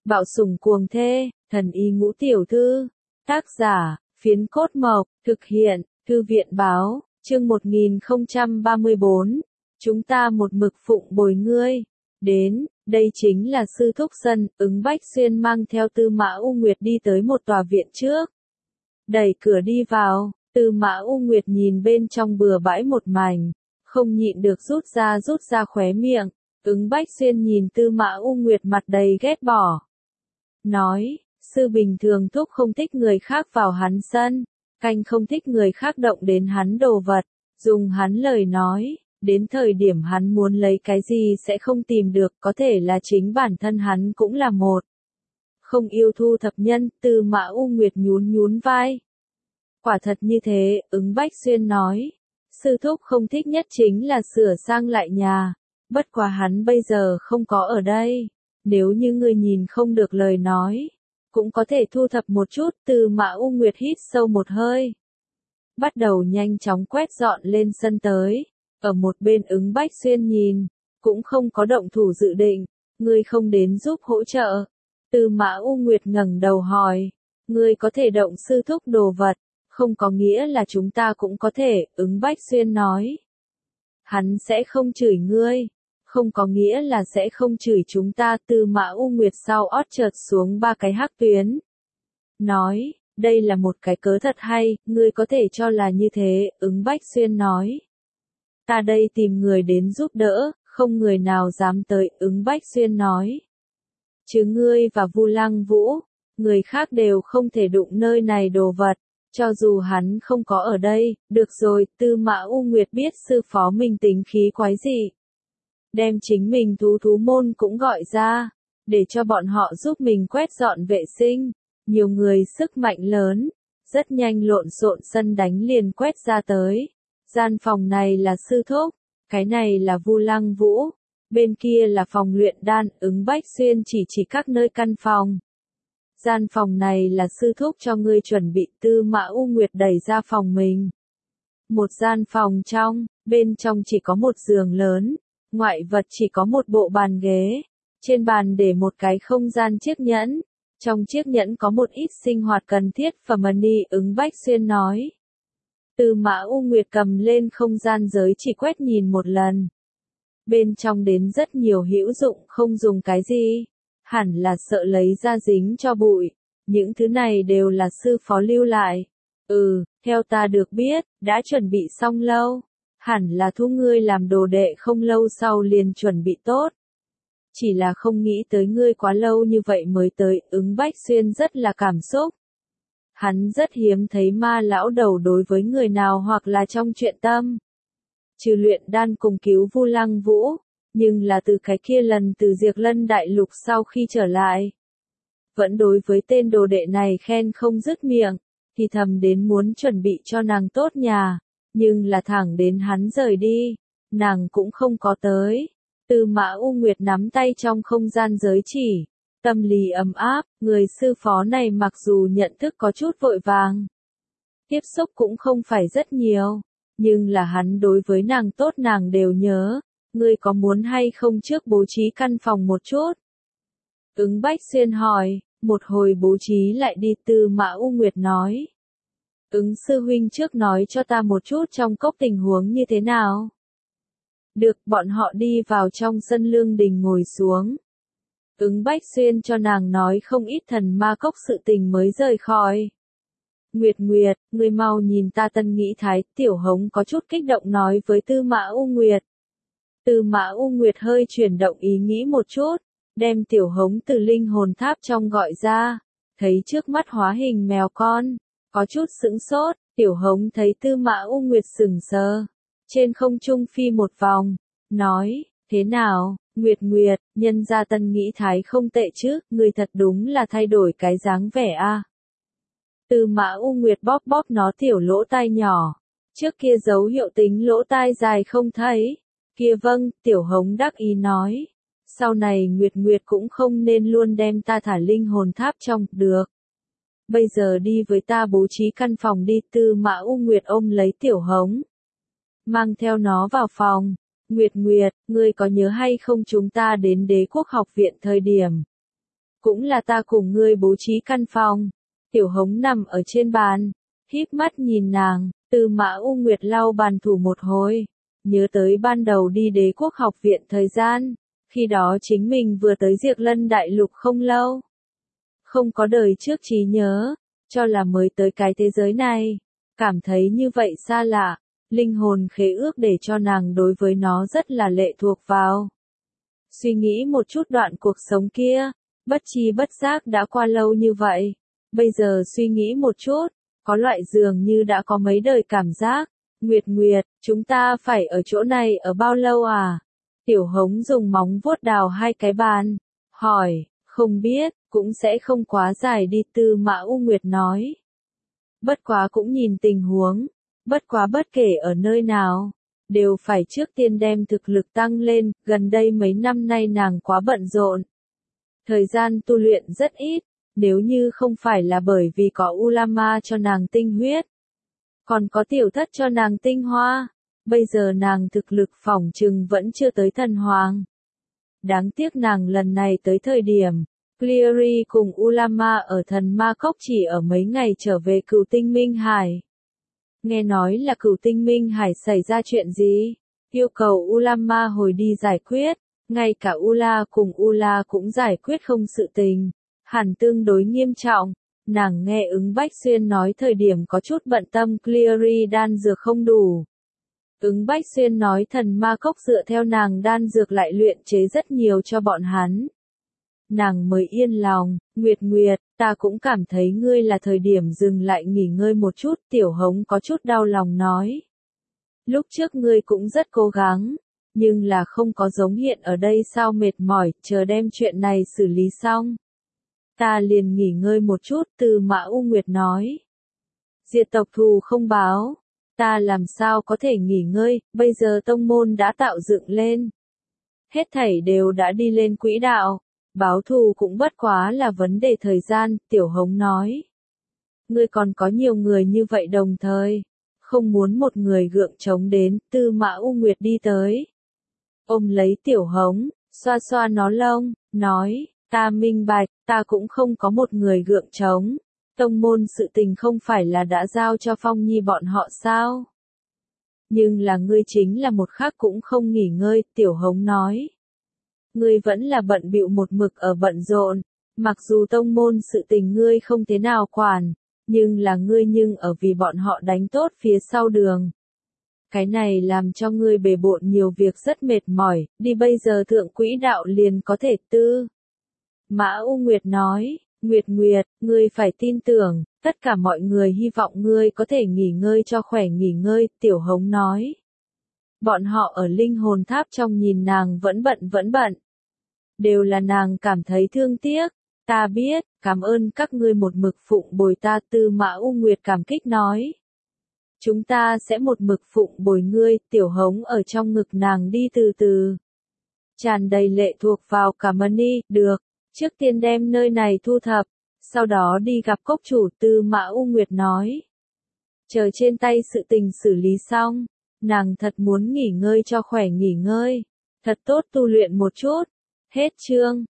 Bạo sủng cuồng thê, thần y ngũ tiểu thư. Tác giả, Phiến Cốt Mộc, thực hiện, Thư viện báo, chương 1034. Chúng ta một mực phụng bồi ngươi. Đến, đây chính là sư thúc sân, Ứng Bách Xuyên mang theo Tư Mã U Nguyệt đi tới một tòa viện trước. Đẩy cửa đi vào, Tư Mã U Nguyệt nhìn bên trong bừa bãi một mảnh, không nhịn được rút ra khóe miệng. Ứng Bách Xuyên nhìn Tư Mã U Nguyệt mặt đầy ghét bỏ. Nói, sư bình thường thúc không thích người khác vào hắn sân, canh không thích người khác động đến hắn đồ vật, dùng hắn lời nói, đến thời điểm hắn muốn lấy cái gì sẽ không tìm được, có thể là chính bản thân hắn cũng là một. Không yêu thu thập nhân, Tư Mã U Nguyệt nhún vai. Quả thật như thế, Ứng Bách Xuyên nói, sư thúc không thích nhất chính là sửa sang lại nhà, bất quá hắn bây giờ không có ở đây, nếu như người nhìn không được lời nói, cũng có thể thu thập một chút. Tư Mã U Nguyệt hít sâu một hơi, bắt đầu nhanh chóng quét dọn lên sân tới, ở một bên Ứng Bách Xuyên nhìn, cũng không có động thủ dự định, ngươi không đến giúp hỗ trợ. Tư Mã U Nguyệt ngẩng đầu hỏi, ngươi có thể động sư thúc đồ vật, không có nghĩa là chúng ta cũng có thể, Ứng Bách Xuyên nói. Hắn sẽ không chửi ngươi, không có nghĩa là sẽ không chửi chúng ta. Tư Mã U Nguyệt sau ót chợt xuống ba cái hắc tuyến. Nói, đây là một cái cớ thật hay, ngươi có thể cho là như thế, Ứng Bách Xuyên nói. Ta đây tìm người đến giúp đỡ, không người nào dám tới, Ứng Bách Xuyên nói. Chứ ngươi và Vu Lăng Vũ, người khác đều không thể đụng nơi này đồ vật, cho dù hắn không có ở đây. Được rồi, Tư Mã U Nguyệt biết sư phó mình tính khí quái dị. Đem chính mình thú môn cũng gọi ra, để cho bọn họ giúp mình quét dọn vệ sinh. Nhiều người sức mạnh lớn, rất nhanh lộn xộn sân đánh liền quét ra tới. Gian phòng này là sư thúc, cái này là Vu Lăng Vũ, bên kia là phòng luyện đan. Ứng Bách Xuyên chỉ các nơi căn phòng. Gian phòng này là sư thúc cho ngươi chuẩn bị. Tư Mã U Nguyệt đẩy ra phòng mình. Một gian phòng trong, bên trong chỉ có một giường lớn, ngoại vật chỉ có một bộ bàn ghế, trên bàn để một cái không gian chiếc nhẫn, trong chiếc nhẫn có một ít sinh hoạt cần thiết phẩm money. Ứng Bách Xuyên nói. Tư Mã U Nguyệt cầm lên không gian giới chỉ quét nhìn một lần. Bên trong đến rất nhiều hữu dụng, không dùng cái gì, hẳn là sợ lấy ra dính cho bụi, những thứ này đều là sư phó lưu lại. Theo ta được biết, đã chuẩn bị xong lâu, hẳn là thu ngươi làm đồ đệ không lâu sau liền chuẩn bị tốt. Chỉ là không nghĩ tới ngươi quá lâu như vậy mới tới. Ứng Bách Xuyên rất là cảm xúc. Hắn rất hiếm thấy ma lão đầu đối với người nào hoặc là trong chuyện tâm. Trừ luyện đan cùng cứu Vu Lăng Vũ, nhưng là từ cái kia lần từ Diệp Lân Đại Lục sau khi trở lại. Vẫn đối với tên đồ đệ này khen không dứt miệng, thì thầm đến muốn chuẩn bị cho nàng tốt nhà, nhưng là thẳng đến hắn rời đi, nàng cũng không có tới. Tư Mã U Nguyệt nắm tay trong không gian giới chỉ, tâm lý ấm áp. Người sư phó này mặc dù nhận thức có chút vội vàng, tiếp xúc cũng không phải rất nhiều, nhưng là hắn đối với nàng tốt nàng đều nhớ. Ngươi có muốn hay không trước bố trí căn phòng một chút? Ứng Bách Xuyên hỏi, một hồi bố trí lại đi. Tư Mã U Nguyệt nói. Ứng sư huynh trước nói cho ta một chút trong cốc tình huống như thế nào. Được, bọn họ đi vào trong sân lương đình ngồi xuống. Ứng Bách Xuyên cho nàng nói không ít thần ma cốc sự tình mới rời khỏi. Nguyệt, ngươi mau nhìn ta tân nghĩ thái. Tiểu Hống có chút kích động nói với Tư Mã U Nguyệt. Tư Mã U Nguyệt hơi chuyển động ý nghĩ một chút, đem Tiểu Hống từ linh hồn tháp trong gọi ra, thấy trước mắt hóa hình mèo con, có chút sững sốt. Tiểu Hống thấy Tư Mã U Nguyệt sững sờ, trên không trung phi một vòng, nói, thế nào, Nguyệt, nhân gia tân nghĩ thái không tệ chứ, người thật đúng là thay đổi cái dáng vẻ a. Tư Mã U Nguyệt bóp nó tiểu lỗ tai nhỏ, trước kia dấu hiệu tính lỗ tai dài không thấy. Kia vâng, Tiểu Hống đắc ý nói, sau này Nguyệt cũng không nên luôn đem ta thả linh hồn tháp trong, được. Bây giờ đi với ta bố trí căn phòng đi. Tư Mã U Nguyệt ôm lấy Tiểu Hống, mang theo nó vào phòng. Nguyệt, ngươi có nhớ hay không chúng ta đến Đế Quốc học viện thời điểm, cũng là ta cùng ngươi bố trí căn phòng. Tiểu Hống nằm ở trên bàn, híp mắt nhìn nàng, Tư Mã U Nguyệt lau bàn thủ một hồi, nhớ tới ban đầu đi Đế quốc học viện thời gian, khi đó chính mình vừa tới Diệp Lân Đại Lục không lâu. Không có đời trước trí nhớ, cho là mới tới cái thế giới này, cảm thấy như vậy xa lạ, linh hồn khế ước để cho nàng đối với nó rất là lệ thuộc vào. Suy nghĩ một chút đoạn cuộc sống kia, bất chi bất giác đã qua lâu như vậy, bây giờ suy nghĩ một chút, có loại dường như đã có mấy đời cảm giác. Nguyệt Nguyệt, chúng ta phải ở chỗ này ở bao lâu à? Tiểu Hống dùng móng vuốt đào hai cái bàn, hỏi, không biết, cũng sẽ không quá dài đi, Tư Mã U Nguyệt nói. Bất quá cũng nhìn tình huống, bất quá bất kể ở nơi nào, đều phải trước tiên đem thực lực tăng lên, gần đây mấy năm nay nàng quá bận rộn. Thời gian tu luyện rất ít, nếu như không phải là bởi vì có Ulama cho nàng tinh huyết, còn có tiểu thất cho nàng tinh hoa, bây giờ nàng thực lực phỏng chừng vẫn chưa tới thần hoàng. Đáng tiếc nàng lần này tới thời điểm, Cleary cùng Ulama ở thần ma cốc chỉ ở mấy ngày trở về Cửu Tinh Minh Hải. Nghe nói là Cửu Tinh Minh Hải xảy ra chuyện gì, yêu cầu Ulama hồi đi giải quyết, ngay cả Ula cùng Ula cũng giải quyết không sự tình, hẳn tương đối nghiêm trọng. Nàng nghe Ứng Bách Xuyên nói thời điểm có chút bận tâm Cleary đan dược không đủ. Ứng Bách Xuyên nói thần ma cốc dựa theo nàng đan dược lại luyện chế rất nhiều cho bọn hắn. Nàng mới yên lòng, Nguyệt Nguyệt, ta cũng cảm thấy ngươi là thời điểm dừng lại nghỉ ngơi một chút, Tiểu Hống có chút đau lòng nói. Lúc trước ngươi cũng rất cố gắng, nhưng là không có giống hiện ở đây sao mệt mỏi, chờ đem chuyện này xử lý xong. Ta liền nghỉ ngơi một chút, Tư Mã U Nguyệt nói. Diệt tộc thù không báo, ta làm sao có thể nghỉ ngơi, bây giờ tông môn đã tạo dựng lên. Hết thảy đều đã đi lên quỹ đạo, báo thù cũng bất quá là vấn đề thời gian, Tiểu Hống nói. Ngươi còn có nhiều người như vậy đồng thời, không muốn một người gượng chống đến, Tư Mã U Nguyệt đi tới. Ôm lấy Tiểu Hống, xoa xoa nó lông, nói. Ta minh bạch, ta cũng không có một người gượng chống. Tông môn sự tình không phải là đã giao cho Phong Nhi bọn họ sao? Nhưng là ngươi chính là một khắc cũng không nghỉ ngơi, Tiểu Hống nói. Ngươi vẫn là bận bịu một mực ở bận rộn, mặc dù tông môn sự tình ngươi không thế nào quản, nhưng là ngươi nhưng ở vì bọn họ đánh tốt phía sau đường. Cái này làm cho ngươi bề bộn nhiều việc rất mệt mỏi, đi bây giờ thượng quỹ đạo liền có thể tư. Mã U Nguyệt nói, Nguyệt Nguyệt, ngươi phải tin tưởng, tất cả mọi người hy vọng ngươi có thể nghỉ ngơi cho khỏe nghỉ ngơi, Tiểu Hống nói. Bọn họ ở linh hồn tháp trong nhìn nàng vẫn bận. Đều là nàng cảm thấy thương tiếc, ta biết, cảm ơn các ngươi một mực phụng bồi ta, Tư Mã U Nguyệt cảm kích nói. Chúng ta sẽ một mực phụng bồi ngươi, Tiểu Hống ở trong ngực nàng đi từ từ. Tràn đầy lệ thuộc vào cảm ơn đi, được. Trước tiên đem nơi này thu thập, sau đó đi gặp cốc chủ, Tư Mã U Nguyệt nói. Chờ trên tay sự tình xử lý xong, nàng thật muốn nghỉ ngơi cho khỏe nghỉ ngơi, thật tốt tu luyện một chút. Hết chương.